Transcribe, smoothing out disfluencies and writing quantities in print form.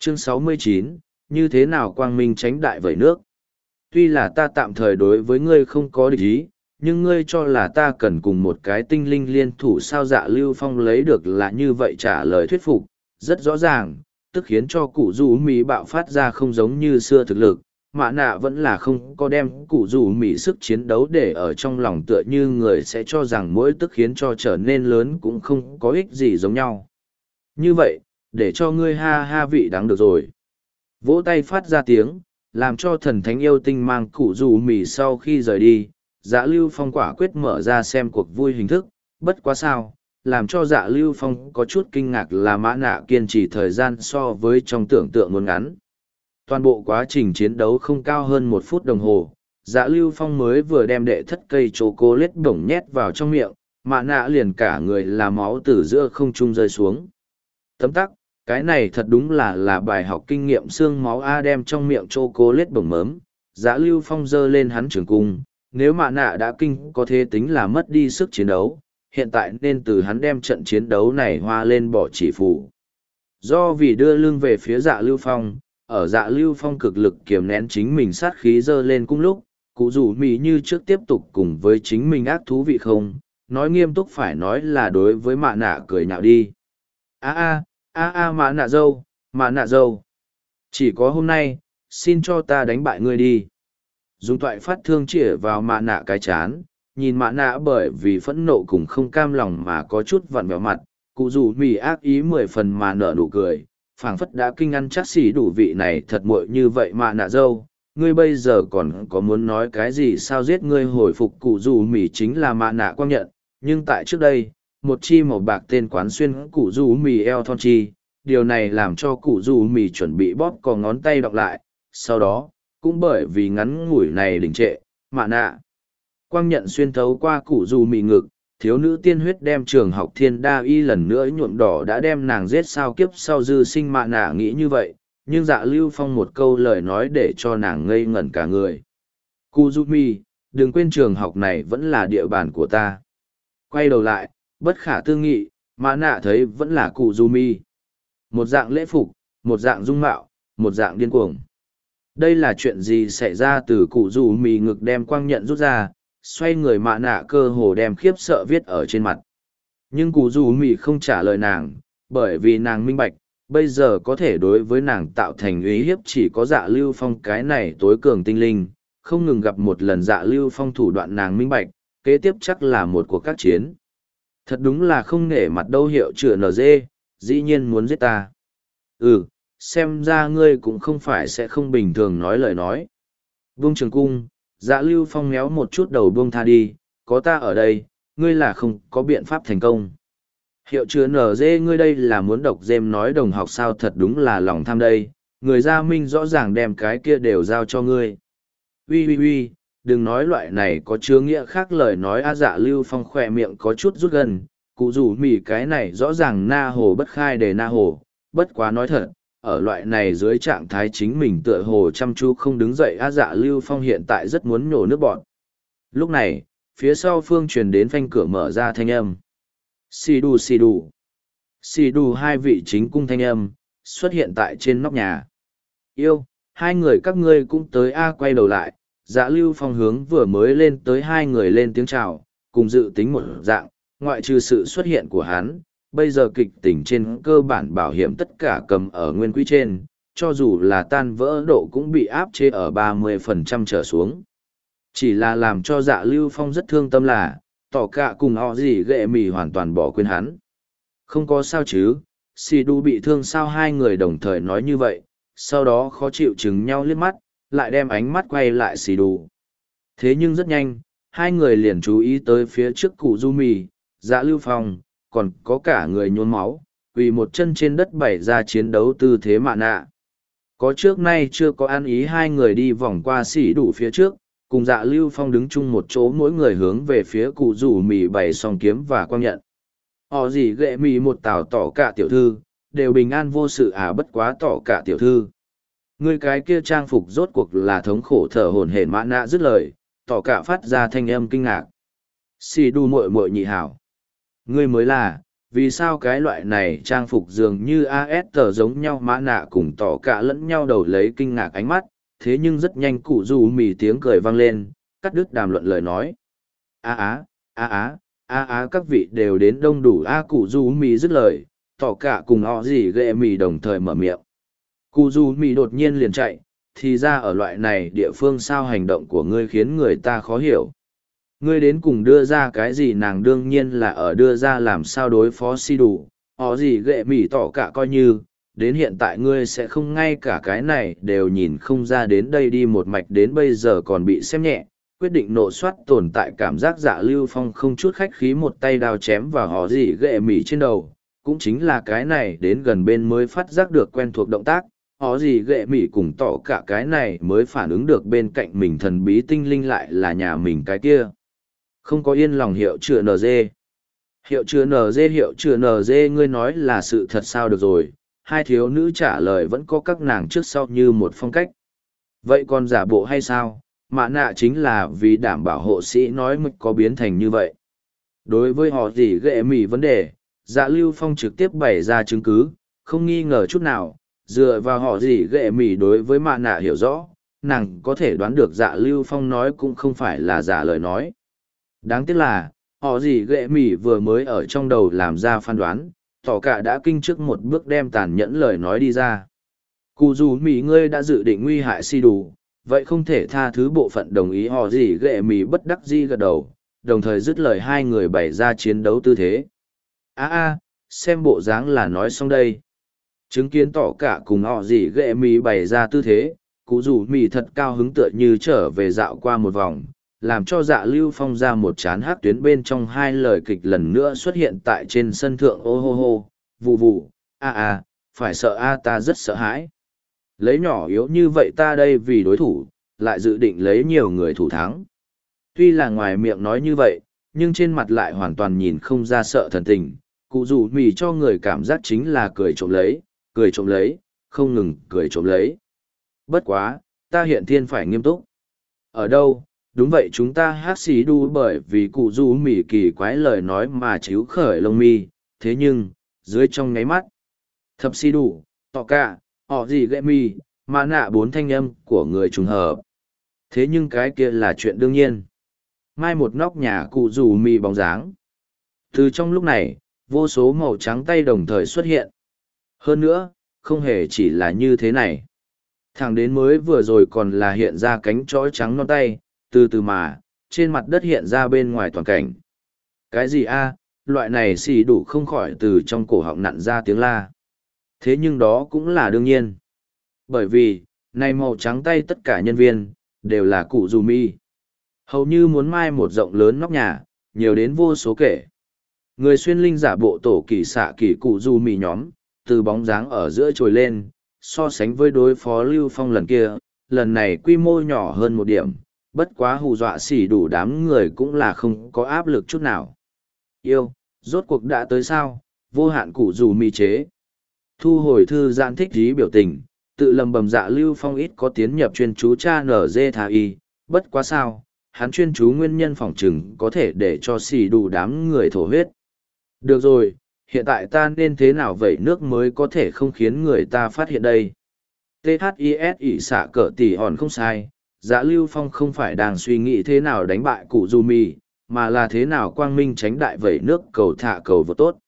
Chương 69, như thế nào quang minh tránh đại vẩy nước? Tuy là ta tạm thời đối với ngươi không có địch ý, nhưng ngươi cho là ta cần cùng một cái tinh linh liên thủ sao? Dạ Lưu Phong lấy được là như vậy trả lời thuyết phục, rất rõ ràng, tức khiến cho cụ rủ mì bạo phát ra không giống như xưa thực lực. Mã nạ vẫn là không có đem cụ rủ mì sức chiến đấu để ở trong lòng, tựa như người sẽ cho rằng mỗi tức khiến cho trở nên lớn cũng không có ích gì giống nhau. Như vậy, để cho ngươi ha ha vị đáng được rồi. Vỗ tay phát ra tiếng, làm cho thần thánh yêu tinh mang cụ rủ mì sau khi rời đi. Dạ Lưu Phong quả quyết mở ra xem cuộc vui hình thức, bất quá sao, làm cho Dạ Lưu Phong có chút kinh ngạc là mã nạ kiên trì thời gian so với trong tưởng tượng muốn ngắn. Toàn bộ quá trình chiến đấu không cao hơn 1 phút đồng hồ, Dạ Lưu Phong mới vừa đem đệ thất cây chocolate bổng nhét vào trong miệng, mã nạ liền cả người là máu từ giữa không trung rơi xuống. Tấm tắc, cái này thật đúng là bài học kinh nghiệm xương máu A. Đem trong miệng chocolate bổng mớm, Dạ Lưu Phong giơ lên hắn trường cung, nếu mã nạ đã kinh có thể tính là mất đi sức chiến đấu, hiện tại nên từ hắn đem trận chiến đấu này hoa lên bỏ chỉ phủ. Do vì đưa lưng về phía Dạ Lưu Phong, ở Dạ Lưu Phong cực lực kiềm nén chính mình sát khí giơ lên cung lúc, cụ rủ mì như trước tiếp tục cùng với chính mình ác thú vị không, nói nghiêm túc phải nói là đối với mạ nạ cười nhạo đi. Mạ nạ dâu. Chỉ có hôm nay, xin cho ta đánh bại ngươi đi. Dùng toại phát thương chĩa vào mạ nạ cái chán, nhìn mạ nạ bởi vì phẫn nộ cùng không cam lòng mà có chút vặn vẹo mặt, cụ rủ mì ác ý 10 phần mà nở nụ cười, phảng phất đã kinh ăn chắc xỉ đủ vị này thật muội như vậy mạ nạ dâu. Ngươi bây giờ còn có muốn nói cái gì sao? Giết ngươi hồi phục cụ rủ mì chính là mạ nạ quang nhận, nhưng tại trước đây, một chi màu bạc tên quán xuyên cụ rủ mì eo thon chi, điều này làm cho cụ rủ mì chuẩn bị bóp cò ngón tay đọc lại, sau đó, cũng bởi vì ngắn ngủi này đình trệ, mạ nạ quang nhận xuyên thấu qua cụ rủ mì ngực, thiếu nữ tiên huyết đem trường học thiên đa y lần nữa nhuộm đỏ đã đem nàng giết sao kiếp sau dư sinh. Mạ nạ nghĩ như vậy, nhưng Dạ Lưu Phong một câu lời nói để cho nàng ngây ngẩn cả người. Cụ rủ mì, đừng quên trường học này vẫn là địa bàn của ta. Quay đầu lại, bất khả tư nghị, mạ nạ thấy vẫn là cụ rủ mì. Một dạng lễ phục, một dạng dung mạo, một dạng điên cuồng. Đây là chuyện gì xảy ra? Từ cụ rủ mì ngực đem quang nhận rút ra, xoay người mạ nạ cơ hồ đem khiếp sợ viết ở trên mặt. Nhưng cụ rủ mì không trả lời nàng, bởi vì nàng minh bạch, bây giờ có thể đối với nàng tạo thành uy hiếp chỉ có Dạ Lưu Phong cái này tối cường tinh linh. Không ngừng gặp một lần Dạ Lưu Phong thủ đoạn, nàng minh bạch, kế tiếp chắc là một cuộc các chiến. Thật đúng là không nể mặt đâu. Hiệu trưởng NG, dĩ nhiên muốn giết ta. Xem ra ngươi cũng không phải sẽ không bình thường nói lời nói. Buông trường cung, Dạ Lưu Phong méo một chút đầu buông tha đi, có ta ở đây, ngươi là không có biện pháp thành công. Hiệu trưởng NG, ngươi đây là muốn độc dêm nói đồng học sao? Thật đúng là lòng tham đây, người Gia Minh rõ ràng đem cái kia đều giao cho ngươi. Uy, đừng nói loại này có chứa nghĩa khác lời nói. Dạ Lưu Phong khỏe miệng có chút rút gần, cụ rủ mì cái này rõ ràng na hồ bất khai để na hồ, bất quá nói thật, ở loại này dưới trạng thái chính mình tựa hồ chăm chú không đứng dậy. Dạ Lưu Phong hiện tại rất muốn nhổ nước bọt. Lúc này, phía sau phương truyền đến phanh cửa mở ra thanh âm. Xì đù hai vị chính cung thanh âm, xuất hiện tại trên nóc nhà. Yêu, hai người các ngươi cũng tới. Quay đầu lại, Dạ Lưu Phong hướng vừa mới lên tới hai người lên tiếng chào, cùng dự tính một dạng, ngoại trừ sự xuất hiện của hắn, bây giờ kịch tình trên cơ bản bảo hiểm tất cả cầm ở nguyên quỹ trên, cho dù là tan vỡ độ cũng bị áp chế ở 30% trở xuống. Chỉ là làm cho Dạ Lưu Phong rất thương tâm là, tỏ cả cùng họ gì ghệ mì hoàn toàn bỏ quên hắn. Không có sao chứ, xì đu bị thương sao? Hai người đồng thời nói như vậy, sau đó khó chịu chừng nhau liếc mắt, lại đem ánh mắt quay lại xì đu. Thế nhưng rất nhanh, hai người liền chú ý tới phía trước cụ du mì, Dạ Lưu Phong, còn có cả người nhuốm máu, quỳ một chân trên đất bày ra chiến đấu tư thế mạ nạ. Có trước nay chưa có ăn ý, hai người đi vòng qua xỉ đủ phía trước, cùng Dạ Lưu Phong đứng chung một chỗ, mỗi người hướng về phía cụ rủ mì bày song kiếm và quang nhận. Họ gì ghệ mì một tảo tỏ cả tiểu thư, đều bình an vô sự bất quá tỏ cả tiểu thư. Người cái kia trang phục rốt cuộc là thống khổ thở hổn hển. Mã nạ dứt lời, tỏ cả phát ra thanh âm kinh ngạc. Xì đu muội muội nhị hảo. Ngươi mới là, vì sao cái loại này trang phục dường như AS tờ giống nhau mã nạ cùng tỏ cả lẫn nhau đầu lấy kinh ngạc ánh mắt, thế nhưng rất nhanh cụ dù mì tiếng cười vang lên, cắt đứt đàm luận lời nói. Các vị đều đến đông đủ cụ dù mì dứt lời, tỏ cả cùng họ gì ghệ mì đồng thời mở miệng. Cụ dù mì đột nhiên liền chạy, thì ra ở loại này địa phương sao hành động của ngươi khiến người ta khó hiểu. Ngươi đến cùng đưa ra cái gì, nàng đương nhiên là ở đưa ra làm sao đối phó si đủ, họ gì ghệ mỉ tỏ cả coi như, đến hiện tại ngươi sẽ không ngay cả cái này đều nhìn không ra, đến đây đi một mạch đến bây giờ còn bị xem nhẹ, quyết định nộ soát tồn tại cảm giác. Dạ Lưu Phong không chút khách khí một tay đao chém vào họ gì ghệ mỉ trên đầu, cũng chính là cái này đến gần bên mới phát giác được quen thuộc động tác. Họ gì ghệ mỉ cùng tỏ cả cái này mới phản ứng được bên cạnh mình thần bí tinh linh lại là nhà mình cái kia. Không có yên lòng hiệu chữa NG. Hiệu chữa NG ngươi nói là sự thật sao? Được rồi, hai thiếu nữ trả lời vẫn có các nàng trước sau như một phong cách. Vậy còn giả bộ hay sao? Mã nạ chính là vì đảm bảo hộ sĩ nói mực có biến thành như vậy. Đối với họ gì ghệ mỉ vấn đề, Dạ Lưu Phong trực tiếp bày ra chứng cứ, không nghi ngờ chút nào, dựa vào họ gì ghệ mỉ đối với mã nạ hiểu rõ, nàng có thể đoán được Dạ Lưu Phong nói cũng không phải là giả lời nói. Đáng tiếc là, họ gì ghệ mỉ vừa mới ở trong đầu làm ra phán đoán, tỏ cả đã kinh trước một bước đem tàn nhẫn lời nói đi ra. Cụ dù mỉ ngươi đã dự định nguy hại si đủ, vậy không thể tha thứ. Bộ phận đồng ý họ gì ghệ mỉ bất đắc dĩ gật đầu, đồng thời dứt lời hai người bày ra chiến đấu tư thế. Xem bộ dáng là nói xong đây. Chứng kiến tỏ cả cùng họ gì ghệ mỉ bày ra tư thế, cụ dù mỉ thật cao hứng tựa như trở về dạo qua một vòng, làm cho Dạ Lưu Phong ra một chán hát tuyến bên trong hai lời kịch lần nữa xuất hiện tại trên sân thượng. Ô hô hô, vụ vụ, phải sợ ta rất sợ hãi. Lấy nhỏ yếu như vậy ta đây vì đối thủ, lại dự định lấy nhiều người thủ thắng. Tuy là ngoài miệng nói như vậy, nhưng trên mặt lại hoàn toàn nhìn không ra sợ thần tình. Cụ dù mì cho người cảm giác chính là cười trộm lấy, không ngừng cười trộm lấy. Bất quá, ta hiện thiên phải nghiêm túc. Ở đâu? Đúng vậy, chúng ta hát xì đu bởi vì cụ du mỉ kỳ quái lời nói mà chíu khởi lông mi, thế nhưng, dưới trong ngáy mắt, thập xì đu, tọ cả, họ gì ghệ mi, mà nạ bốn thanh âm của người trùng hợp. Thế nhưng cái kia là chuyện đương nhiên. Mai một nóc nhà cụ du mỉ bóng dáng. Từ trong lúc này, vô số màu trắng tay đồng thời xuất hiện. Hơn nữa, không hề chỉ là như thế này. Thẳng đến mới vừa rồi còn là hiện ra cánh chói trắng non tay, từ từ mà, trên mặt đất hiện ra bên ngoài toàn cảnh. Cái gì loại này xì đủ không khỏi từ trong cổ họng nặn ra tiếng la. Thế nhưng đó cũng là đương nhiên. Bởi vì, này màu trắng tay tất cả nhân viên, đều là cụ dù mi. Hầu như muốn mai một rộng lớn nóc nhà, nhiều đến vô số kể. Người xuyên linh giả bộ tổ kỳ xạ kỳ cụ dù mi nhóm, từ bóng dáng ở giữa trồi lên, so sánh với đối phó Lưu Phong lần kia, lần này quy mô nhỏ hơn một điểm. Bất quá hù dọa xỉ đủ đám người cũng là không có áp lực chút nào. Rốt cuộc đã tới sao? Vô hạn cụ dù mi chế. Thu hồi thư giãn thích dí biểu tình, tự lầm bầm Dạ Lưu Phong ít có tiến nhập chuyên chú cha nở dê thà y. Bất quá sao, hắn chuyên chú nguyên nhân phỏng chừng có thể để cho xỉ đủ đám người thổ huyết. Được rồi, hiện tại ta nên thế nào vậy nước mới có thể không khiến người ta phát hiện đây? THIS ỉ xạ cỡ tỉ hòn không sai. Dạ Lưu Phong không phải đang suy nghĩ thế nào đánh bại cụ dù mì, mà là thế nào quang minh tránh đại vẩy nước cầu thả cầu vô tốt.